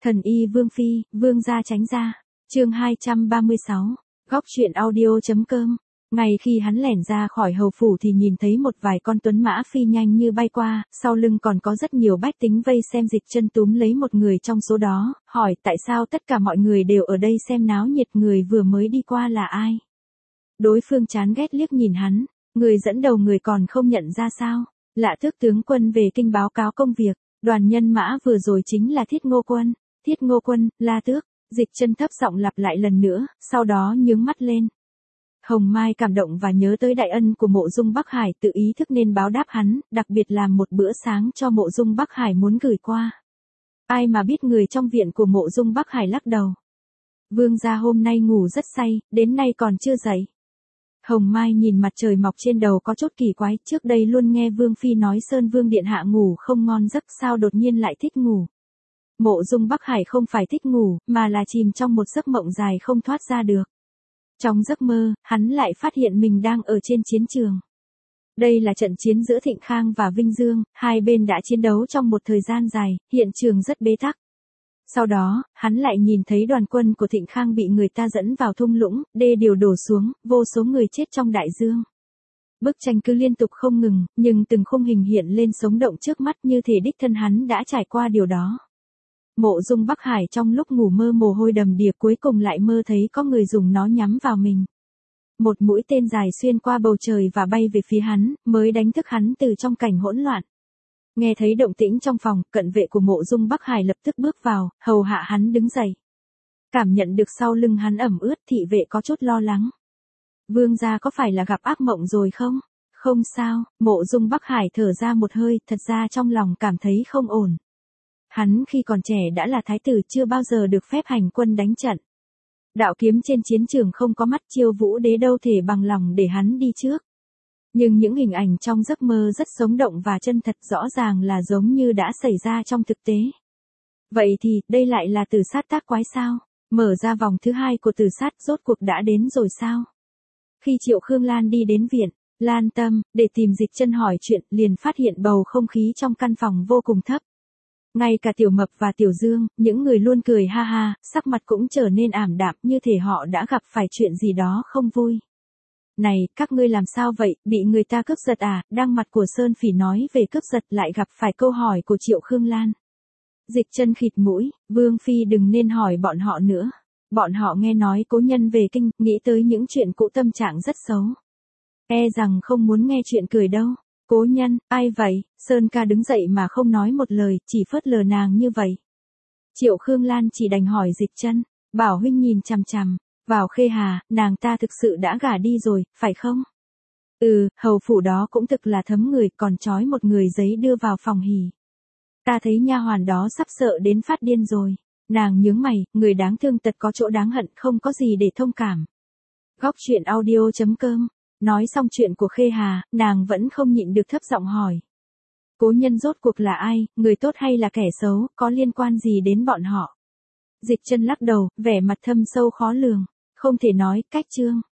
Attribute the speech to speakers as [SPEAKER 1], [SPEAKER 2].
[SPEAKER 1] Thần y Vương Phi, Vương gia tránh ra. Chương 236. Góc truyện audio.com. Ngày khi hắn lẻn ra khỏi hầu phủ thì nhìn thấy một vài con tuấn mã phi nhanh như bay qua, sau lưng còn có rất nhiều bách tính vây xem. Dịch chân túm lấy một người trong số đó, hỏi tại sao tất cả mọi người đều ở đây xem náo nhiệt, người vừa mới đi qua là ai? Đối phương chán ghét liếc nhìn hắn, người dẫn đầu người còn không nhận ra sao? Lạ Tước tướng quân về kinh báo cáo công việc, đoàn nhân mã vừa rồi chính là Thiết Ngô Quân. Thiết Ngô Quân, La Tước. Dịch chân thấp giọng lặp lại lần nữa, sau đó nhướng mắt lên. Hồng Mai cảm động và nhớ tới đại ân của Mộ Dung Bắc Hải, tự ý thức nên báo đáp hắn, đặc biệt làm một bữa sáng cho Mộ Dung Bắc Hải muốn gửi qua. Ai mà biết người trong viện của Mộ Dung Bắc Hải lắc đầu. Vương gia hôm nay ngủ rất say, đến nay còn chưa dậy. Hồng Mai nhìn mặt trời mọc trên đầu có chút kỳ quái, trước đây luôn nghe Vương Phi nói Sơn Vương điện hạ ngủ không ngon giấc, sao đột nhiên lại thích ngủ. Mộ Dung Bắc Hải không phải thích ngủ, mà là chìm trong một giấc mộng dài không thoát ra được. Trong giấc mơ, hắn lại phát hiện mình đang ở trên chiến trường. Đây là trận chiến giữa Thịnh Khang và Vinh Dương, hai bên đã chiến đấu trong một thời gian dài, hiện trường rất bế tắc. Sau đó, hắn lại nhìn thấy đoàn quân của Thịnh Khang bị người ta dẫn vào thung lũng, đê điều đổ xuống, vô số người chết trong đại dương. Bức tranh cứ liên tục không ngừng, nhưng từng khung hình hiện lên sống động trước mắt như thể đích thân hắn đã trải qua điều đó. Mộ Dung Bắc Hải trong lúc ngủ mơ mồ hôi đầm đìa, cuối cùng lại mơ thấy có người dùng nó nhắm vào mình. Một mũi tên dài xuyên qua bầu trời và bay về phía hắn, mới đánh thức hắn từ trong cảnh hỗn loạn. Nghe thấy động tĩnh trong phòng, cận vệ của Mộ Dung Bắc Hải lập tức bước vào, hầu hạ hắn đứng dậy. Cảm nhận được sau lưng hắn ẩm ướt, thị vệ có chút lo lắng. Vương gia có phải là gặp ác mộng rồi không? Không sao, Mộ Dung Bắc Hải thở ra một hơi, thật ra trong lòng cảm thấy không ổn. Hắn khi còn trẻ đã là thái tử, chưa bao giờ được phép hành quân đánh trận. Đạo kiếm trên chiến trường không có mắt, Chiêu Vũ Đế đâu thể bằng lòng để hắn đi trước. Nhưng những hình ảnh trong giấc mơ rất sống động và chân thật, rõ ràng là giống như đã xảy ra trong thực tế. Vậy thì, đây lại là Tử Sát tác quái sao? Mở ra vòng thứ hai của Tử Sát, rốt cuộc đã đến rồi sao? Khi Triệu Khương Lan đi đến viện, Lan Tâm, để tìm Dịch Chân hỏi chuyện, liền phát hiện bầu không khí trong căn phòng vô cùng thấp. Ngay cả Tiểu Mập và Tiểu Dương, những người luôn cười ha ha, sắc mặt cũng trở nên ảm đạm, như thể họ đã gặp phải chuyện gì đó không vui. Này, các ngươi làm sao vậy, bị người ta cướp giật à? Đang mặt của Sơn Phỉ nói về cướp giật lại gặp phải câu hỏi của Triệu Khương Lan. Dịch Chân khịt mũi, Vương Phi đừng nên hỏi bọn họ nữa. Bọn họ nghe nói cố nhân về kinh, nghĩ tới những chuyện cũ tâm trạng rất xấu. E rằng không muốn nghe chuyện cười đâu. Cố nhân, ai vậy? Sơn ca đứng dậy mà không nói một lời, chỉ phớt lờ nàng như vậy. Triệu Khương Lan chỉ đành hỏi Dịch Chân, Bảo huynh nhìn chằm chằm vào Khê Hà, nàng ta thực sự đã gả đi rồi, phải không? Hầu phủ đó cũng thực là thấm người, còn trói một người giấy đưa vào phòng hỉ. Ta thấy nha hoàn đó sắp sợ đến phát điên rồi. Nàng nhướng mày, người đáng thương tật có chỗ đáng hận, không có gì để thông cảm. Góc truyện audio.com. Nói xong chuyện của Khê Hà, nàng vẫn không nhịn được thấp giọng hỏi. Cố nhân rốt cuộc là ai, người tốt hay là kẻ xấu, có liên quan gì đến bọn họ? Dịch Chân lắc đầu, vẻ mặt thâm sâu khó lường. Không thể nói, cách chương.